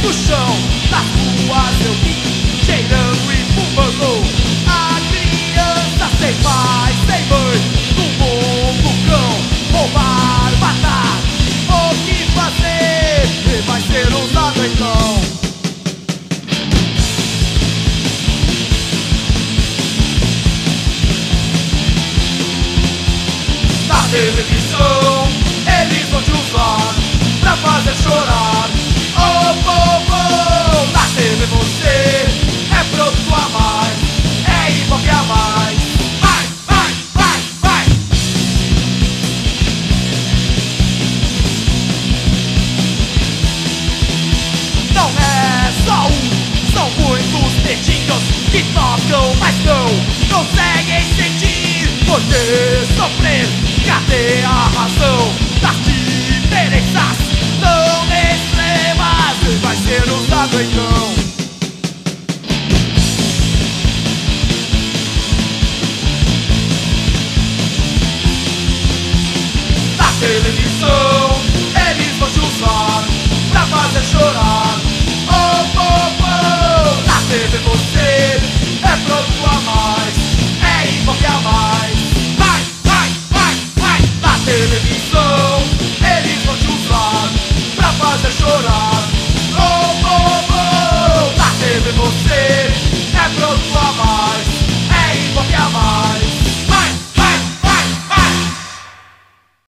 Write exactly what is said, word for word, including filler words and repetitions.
no chão, nas ruas eu vi, cheirando e fumando. A criança sem pai, sem mãe, no mundo cão, roubar, matar. O que fazer? E vai ser usado então. Na televisão, eles vão te usar pra fazer chorar. Oh, oh, oh, na T V você é produto a mais, é ibope a mais. Vai, vai, vai, vai. Não é só um, são muitos dedinhos que tocam, mas não conseguem sentir. Poder sofrer, cadê a razão das diferenças tão extremas? E vai ser usado então. Na televisão, eles vão te usar pra fazer chorar.